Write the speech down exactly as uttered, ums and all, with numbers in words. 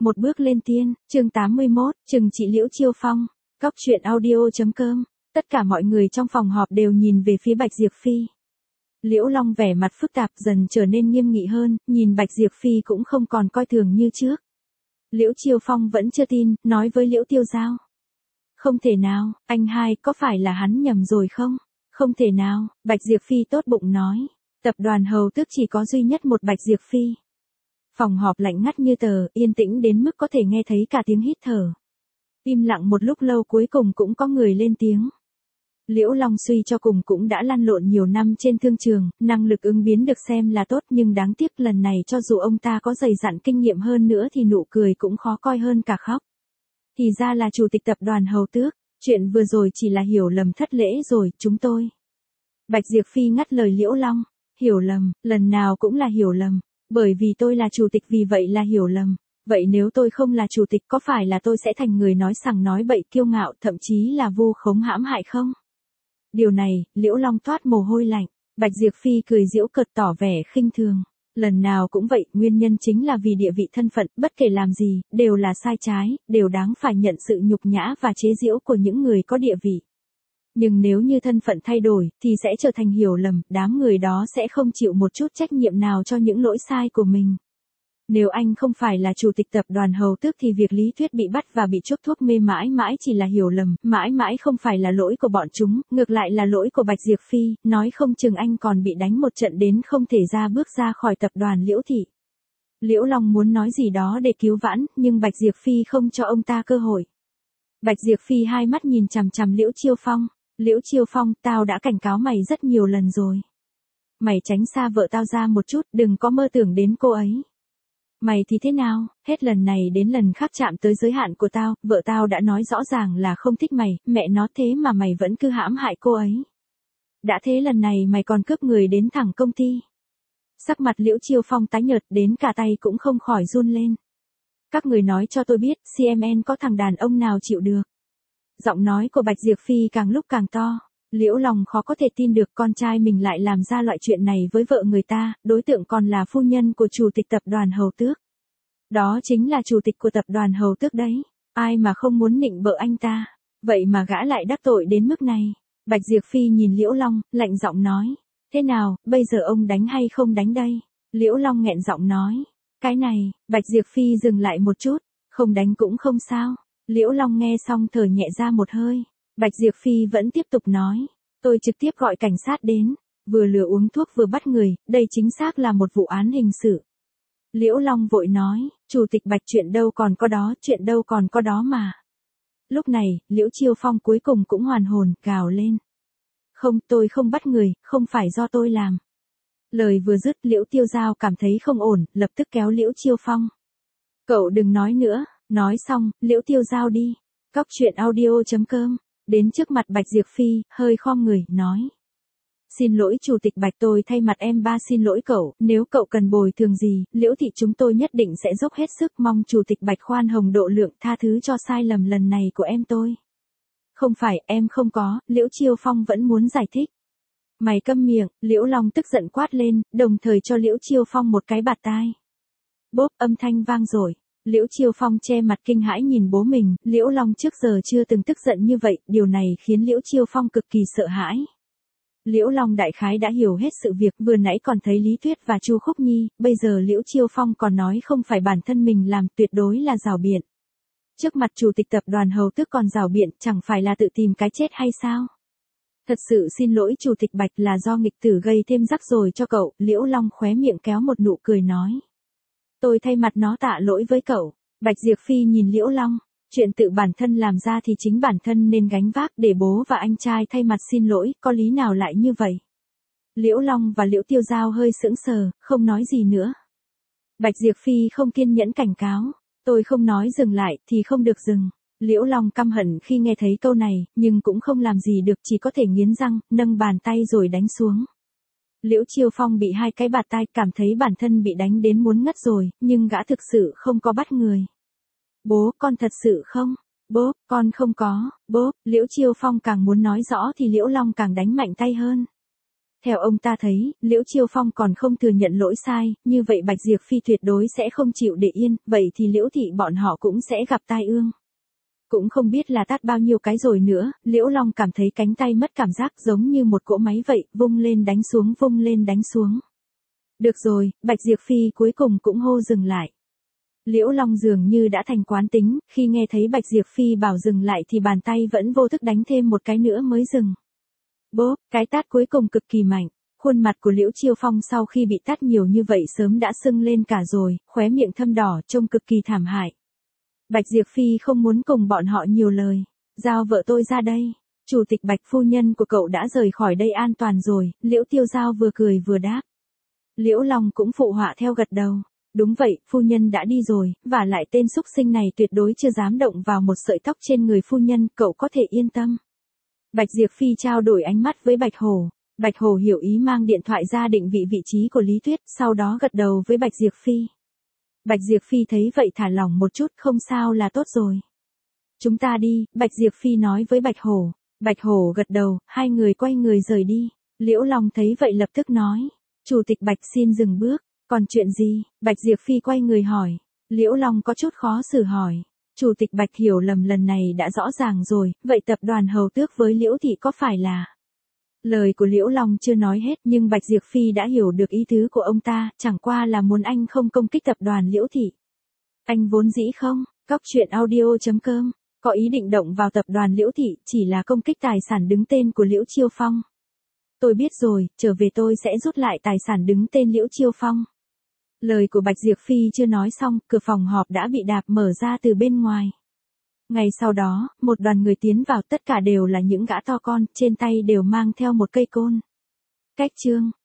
Một bước lên tiên, chương tám mươi mốt, Trừng trị Liễu Chiêu Phong, Góc truyện audio.com. Tất cả mọi người trong phòng họp đều nhìn về phía Bạch Diệp Phi. Liễu Long vẻ mặt phức tạp dần trở nên nghiêm nghị hơn, nhìn Bạch Diệp Phi cũng không còn coi thường như trước. Liễu Chiêu Phong vẫn chưa tin, nói với Liễu Tiêu Giao. Không thể nào, anh hai có phải là hắn nhầm rồi không? Không thể nào, Bạch Diệp Phi tốt bụng nói. Tập đoàn Hầu Tước chỉ có duy nhất một Bạch Diệp Phi. Phòng họp lạnh ngắt như tờ, yên tĩnh đến mức có thể nghe thấy cả tiếng hít thở. Im lặng một lúc lâu cuối cùng cũng có người lên tiếng. Liễu Long suy cho cùng cũng đã lăn lộn nhiều năm trên thương trường, năng lực ứng biến được xem là tốt nhưng đáng tiếc lần này cho dù ông ta có dày dặn kinh nghiệm hơn nữa thì nụ cười cũng khó coi hơn cả khóc. Thì ra là chủ tịch tập đoàn Hầu Tước, chuyện vừa rồi chỉ là hiểu lầm thất lễ rồi, chúng tôi. Bạch Diệp Phi ngắt lời Liễu Long, hiểu lầm, lần nào cũng là hiểu lầm. Bởi vì tôi là chủ tịch vì vậy là hiểu lầm. Vậy nếu tôi không là chủ tịch có phải là tôi sẽ thành người nói sằng nói bậy kiêu ngạo thậm chí là vu khống hãm hại không? Điều này, Liễu Long toát mồ hôi lạnh. Bạch Diệp Phi cười giễu cợt tỏ vẻ khinh thường. Lần nào cũng vậy, nguyên nhân chính là vì địa vị thân phận, bất kể làm gì, đều là sai trái, đều đáng phải nhận sự nhục nhã và chế giễu của những người có địa vị. Nhưng nếu như thân phận thay đổi, thì sẽ trở thành hiểu lầm, đám người đó sẽ không chịu một chút trách nhiệm nào cho những lỗi sai của mình. Nếu anh không phải là chủ tịch tập đoàn Hầu Tước thì việc Lý Thuyết bị bắt và bị chuốc thuốc mê mãi mãi chỉ là hiểu lầm, mãi mãi không phải là lỗi của bọn chúng, ngược lại là lỗi của Bạch Diệp Phi, nói không chừng anh còn bị đánh một trận đến không thể ra bước ra khỏi tập đoàn Liễu Thị. Liễu Long muốn nói gì đó để cứu vãn, nhưng Bạch Diệp Phi không cho ông ta cơ hội. Bạch Diệp Phi hai mắt nhìn chằm chằm Liễu Chiêu Phong. Liễu Chiêu Phong, tao đã cảnh cáo mày rất nhiều lần rồi. Mày tránh xa vợ tao ra một chút, đừng có mơ tưởng đến cô ấy. Mày thì thế nào, hết lần này đến lần khác chạm tới giới hạn của tao, vợ tao đã nói rõ ràng là không thích mày, mẹ nó thế mà mày vẫn cứ hãm hại cô ấy. Đã thế lần này mày còn cướp người đến thẳng công ty. Sắc mặt Liễu Chiêu Phong tái nhợt đến cả tay cũng không khỏi run lên. Các người nói cho tôi biết, xê em en có thằng đàn ông nào chịu được. Giọng nói của Bạch Diệp Phi càng lúc càng to. Liễu Long khó có thể tin được con trai mình lại làm ra loại chuyện này với vợ người ta, đối tượng còn là phu nhân của chủ tịch tập đoàn Hầu Tước. Đó chính là chủ tịch của tập đoàn Hầu Tước đấy. Ai mà không muốn nịnh bợ anh ta. Vậy mà gã lại đắc tội đến mức này. Bạch Diệp Phi nhìn Liễu Long, lạnh giọng nói. Thế nào, bây giờ ông đánh hay không đánh đây? Liễu Long nghẹn giọng nói. Cái này, Bạch Diệp Phi dừng lại một chút. Không đánh cũng không sao. Liễu Long nghe xong thở nhẹ ra một hơi. Bạch Diệp Phi vẫn tiếp tục nói. Tôi trực tiếp gọi cảnh sát đến. Vừa lừa uống thuốc vừa bắt người, đây chính xác là một vụ án hình sự. Liễu Long vội nói, chủ tịch Bạch chuyện đâu còn có đó, chuyện đâu còn có đó mà. Lúc này, Liễu Chiêu Phong cuối cùng cũng hoàn hồn, gào lên. Không, tôi không bắt người, không phải do tôi làm. Lời vừa dứt Liễu Tiêu Giao cảm thấy không ổn, lập tức kéo Liễu Chiêu Phong. Cậu đừng nói nữa, nói xong, Liễu Tiêu Giao đi. Góc truyện audio.com. Đến trước mặt Bạch Diệp Phi, hơi khom người, nói. Xin lỗi chủ tịch Bạch, tôi thay mặt em ba xin lỗi cậu, nếu cậu cần bồi thường gì, Liễu Thị chúng tôi nhất định sẽ dốc hết sức, mong chủ tịch Bạch khoan hồng độ lượng tha thứ cho sai lầm lần này của em tôi. Không phải, em không có, Liễu Chiêu Phong vẫn muốn giải thích. Mày câm miệng, Liễu Long tức giận quát lên, đồng thời cho Liễu Chiêu Phong một cái bạt tai. Bốp, âm thanh vang rồi. Liễu Chiêu Phong che mặt kinh hãi nhìn bố mình, Liễu Long trước giờ chưa từng tức giận như vậy, điều này khiến Liễu Chiêu Phong cực kỳ sợ hãi. Liễu Long đại khái đã hiểu hết sự việc, vừa nãy còn thấy Lý Thuyết và Chu Khúc Nhi, bây giờ Liễu Chiêu Phong còn nói không phải bản thân mình làm, tuyệt đối là giảo biện. Trước mặt chủ tịch tập đoàn Hầu Tước còn giảo biện, chẳng phải là tự tìm cái chết hay sao? Thật sự xin lỗi chủ tịch Bạch, là do nghịch tử gây thêm rắc rối cho cậu, Liễu Long khóe miệng kéo một nụ cười nói. Tôi thay mặt nó tạ lỗi với cậu. Bạch Diệp Phi nhìn Liễu Long. Chuyện tự bản thân làm ra thì chính bản thân nên gánh vác, để bố và anh trai thay mặt xin lỗi, có lý nào lại như vậy? Liễu Long và Liễu Tiêu Giao hơi sững sờ, không nói gì nữa. Bạch Diệp Phi không kiên nhẫn cảnh cáo. Tôi không nói dừng lại thì không được dừng. Liễu Long căm hận khi nghe thấy câu này, nhưng cũng không làm gì được, chỉ có thể nghiến răng, nâng bàn tay rồi đánh xuống. Liễu Chiêu Phong bị hai cái bạt tai, cảm thấy bản thân bị đánh đến muốn ngất rồi, nhưng gã thực sự không có bắt người. Bố, con thật sự không? Bố, con không có, bố. Liễu Chiêu Phong càng muốn nói rõ thì Liễu Long càng đánh mạnh tay hơn. Theo ông ta thấy, Liễu Chiêu Phong còn không thừa nhận lỗi sai, như vậy Bạch Diệp Phi tuyệt đối sẽ không chịu để yên, vậy thì Liễu thị bọn họ cũng sẽ gặp tai ương. Cũng không biết là tát bao nhiêu cái rồi nữa, Liễu Long cảm thấy cánh tay mất cảm giác giống như một cỗ máy vậy, vung lên đánh xuống vung lên đánh xuống. Được rồi, Bạch Diệp Phi cuối cùng cũng hô dừng lại. Liễu Long dường như đã thành quán tính, khi nghe thấy Bạch Diệp Phi bảo dừng lại thì bàn tay vẫn vô thức đánh thêm một cái nữa mới dừng. Bốp, cái tát cuối cùng cực kỳ mạnh. Khuôn mặt của Liễu Chiêu Phong sau khi bị tát nhiều như vậy sớm đã sưng lên cả rồi, khóe miệng thâm đỏ trông cực kỳ thảm hại. Bạch Diệp Phi không muốn cùng bọn họ nhiều lời. Giao vợ tôi ra đây. Chủ tịch Bạch phu nhân của cậu đã rời khỏi đây an toàn rồi, Liễu Tiêu Giao vừa cười vừa đáp. Liễu Long cũng phụ họa theo gật đầu. Đúng vậy, phu nhân đã đi rồi, và lại tên xúc sinh này tuyệt đối chưa dám động vào một sợi tóc trên người phu nhân, cậu có thể yên tâm. Bạch Diệp Phi trao đổi ánh mắt với Bạch Hổ. Bạch Hổ hiểu ý mang điện thoại ra định vị vị trí của Lý Tuyết, sau đó gật đầu với Bạch Diệp Phi. Bạch Diệp Phi thấy vậy thả lỏng một chút, không sao là tốt rồi. Chúng ta đi, Bạch Diệp Phi nói với Bạch Hổ. Bạch Hổ gật đầu, hai người quay người rời đi. Liễu Long thấy vậy lập tức nói. Chủ tịch Bạch xin dừng bước. Còn chuyện gì? Bạch Diệp Phi quay người hỏi. Liễu Long có chút khó xử hỏi. Chủ tịch Bạch hiểu lầm lần này đã rõ ràng rồi, vậy tập đoàn Hầu Tước với Liễu Thị có phải là... Lời của Liễu Long chưa nói hết nhưng Bạch Diệp Phi đã hiểu được ý tứ của ông ta, chẳng qua là muốn anh không công kích tập đoàn Liễu Thị. Anh vốn dĩ không, cóc truyện audio chấm com, có ý định động vào tập đoàn Liễu Thị, chỉ là công kích tài sản đứng tên của Liễu Chiêu Phong. Tôi biết rồi, trở về tôi sẽ rút lại tài sản đứng tên Liễu Chiêu Phong. Lời của Bạch Diệp Phi chưa nói xong, cửa phòng họp đã bị đạp mở ra từ bên ngoài. Ngày sau đó, một đoàn người tiến vào, tất cả đều là những gã to con, trên tay đều mang theo một cây côn. Cách chương